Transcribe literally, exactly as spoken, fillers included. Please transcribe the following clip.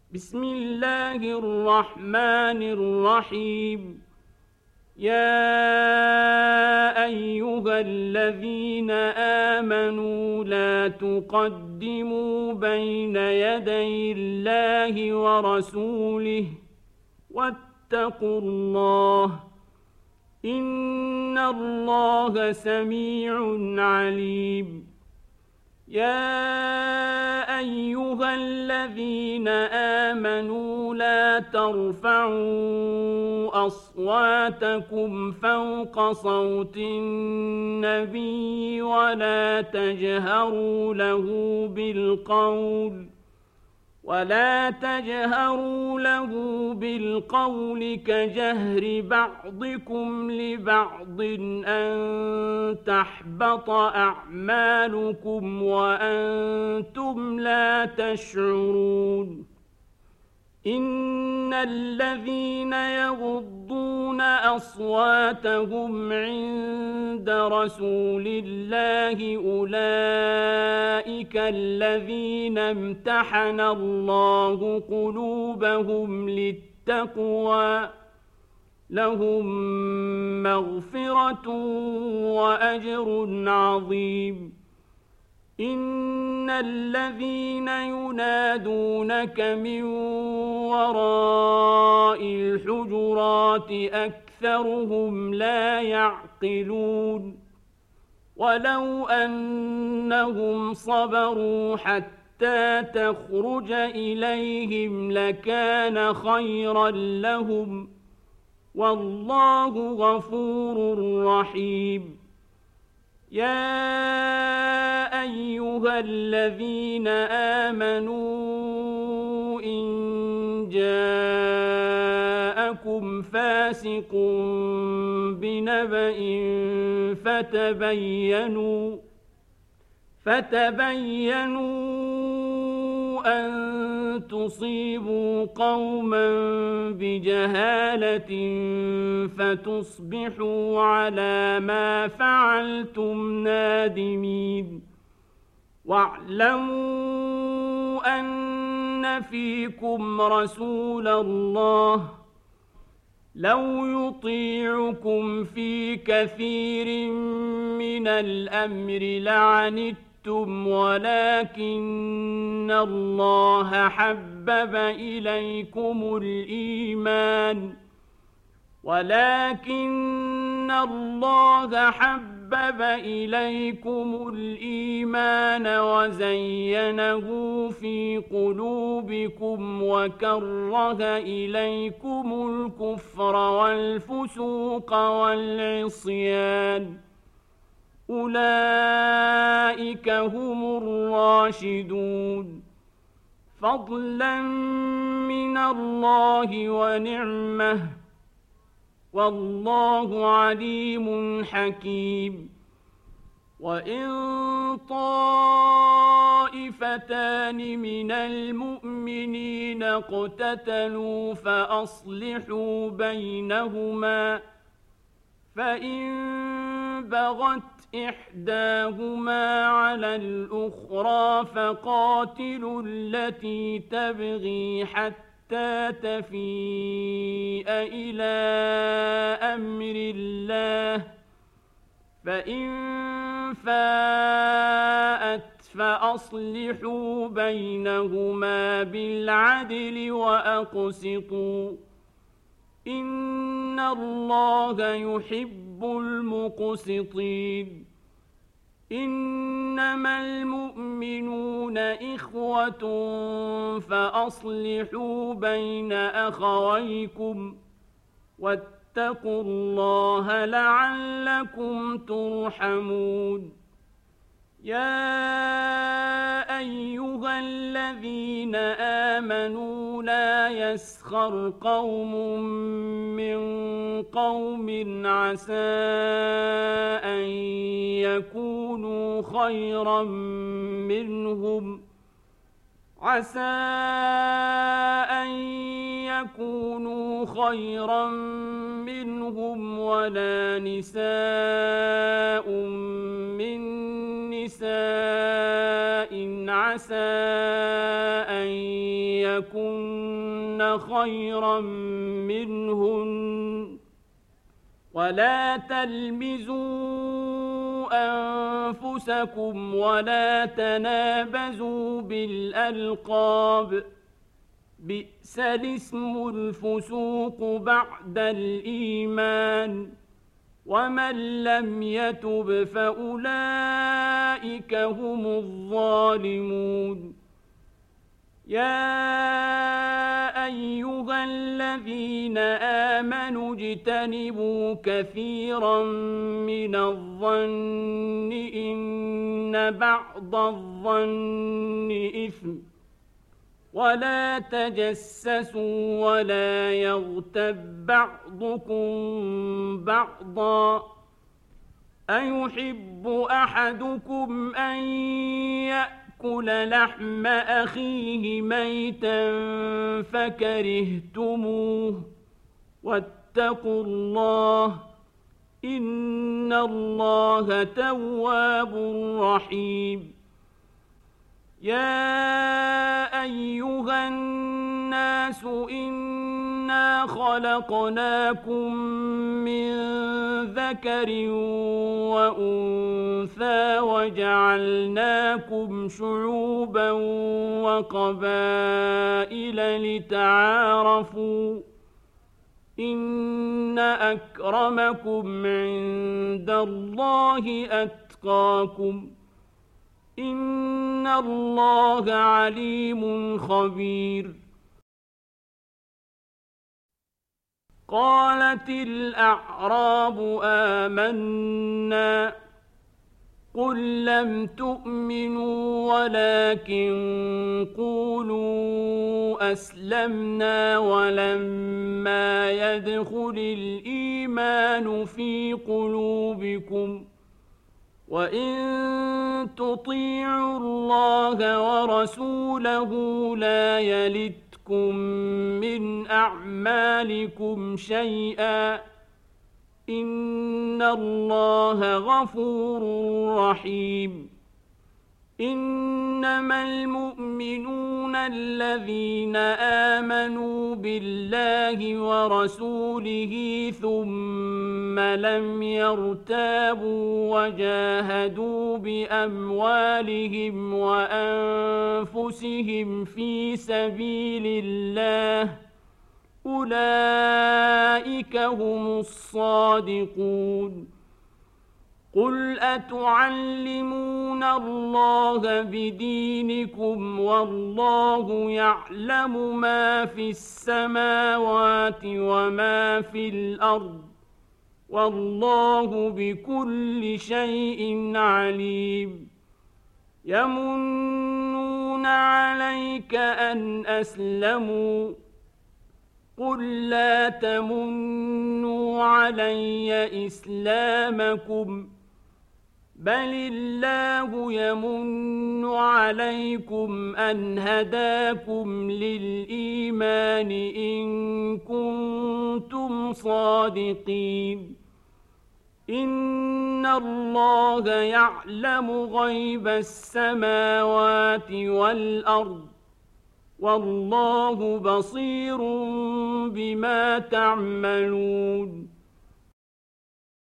بسم الله الرحمن الرحيم. يا أيها الذين آمنوا لا تقدموا بين يدي الله ورسوله واتقوا الله، إن الله سميع عليم. يا أيها الذين آمنوا لا ترفعوا أصواتكم فوق صوت النبي ولا تجهروا له بالقول ولا تجهروا له بالقول كجهر بعضكم لبعض أن تحبط أعمالكم وأنتم لا تشعرون. إن الذين يغضون أصواتهم عند رسول الله أولئك الذين امتحن الله قلوبهم للتقوى، لهم مغفرة وأجر عظيم. إن الذين ينادونك من وراء الحجرات أكثرهم لا يعقلون. ولو أنهم صبروا حتى تخرج إليهم لكان خيرا لهم، والله غفور رحيم. يا أيها الذين آمنوا إن جاءكم فاسق بنبأ فتبينوا فتبينوا أن تصيبوا قوما بجهالة فتصبحوا على ما فعلتم نادمين. واعلموا أن فيكم رسول الله لو يطيعكم في كثير من الأمر لعنتم، ولكن الله حبب إليكم الإيمان ولكن الله حبب إليكم الإيمان وزينه في قلوبكم وكره إليكم الكفر والفسوق والعصيان، أولئك هم الراشدون، فضلا من الله ونعمه، والله عليم حكيم. وإن طائفتان من المؤمنين اقتتلوا فأصلحوا بينهما، فإن بغت إحداهما على الأخرى فقاتلوا التي تبغي حتى تفيء إلى أمر الله، فإن فاءت فأصلحوا بينهما بالعدل وأقسطوا، إن الله يحب المقسطين. إنما المؤمنون إخوة فأصلحوا بين أخويكم واتقوا الله لعلكم ترحمون. يا أيها الذين آمنوا لا يسخر قوم من قوم عسى أن يكونوا خيرا منهم عسى أن يكونوا خيرا منهم ولا نساء من نساء عسى أن يكن خيرا منهن ولا تلمزوا أنفسكم ولا تنابزوا بالألقاب بئس الاسم الفسوق بعد الإيمان ومن لم يتب فأولئك هم الظالمون يا أيها الذين آمنوا اجتنبوا كثيرا من الظن إن بعض الظن إثم ولا تجسسوا ولا يغتب بعضكم بعضا أيحب أحدكم أن يأكل لحم أخيه ميتا فكرهتموه واتقوا الله إن الله تواب رحيم يا أيها الناس إنا خلقناكم من ذكر وأنثى وجعلناكم شعوبا وقبائل لتعارفوا إن أكرمكم عند الله أتقاكم إن الله عليم خبير قالت الأعراب آمنا قل لم تؤمنوا ولكن قولوا أسلمنا ولما يدخل الإيمان في قلوبكم وإن تطيعوا الله ورسوله لا يلتكم من أعمالكم شيئا إن الله غفور رحيم إنما المؤمنون الذين آمنوا بالله ورسوله ثم لم يرتابوا وجاهدوا بأموالهم وأنفسهم في سبيل الله أولئك هم الصادقون قل أتعلمون الله بدينكم والله يعلم ما في السماوات وما في الأرض والله بكل شيء عليم يمنون عليك أن أسلموا قل لا تمنوا علي إسلامكم بل الله يمن عليكم أن هداكم للإيمان إن كنتم صادقين إن الله يعلم غيب السماوات والأرض والله بصير بما تعملون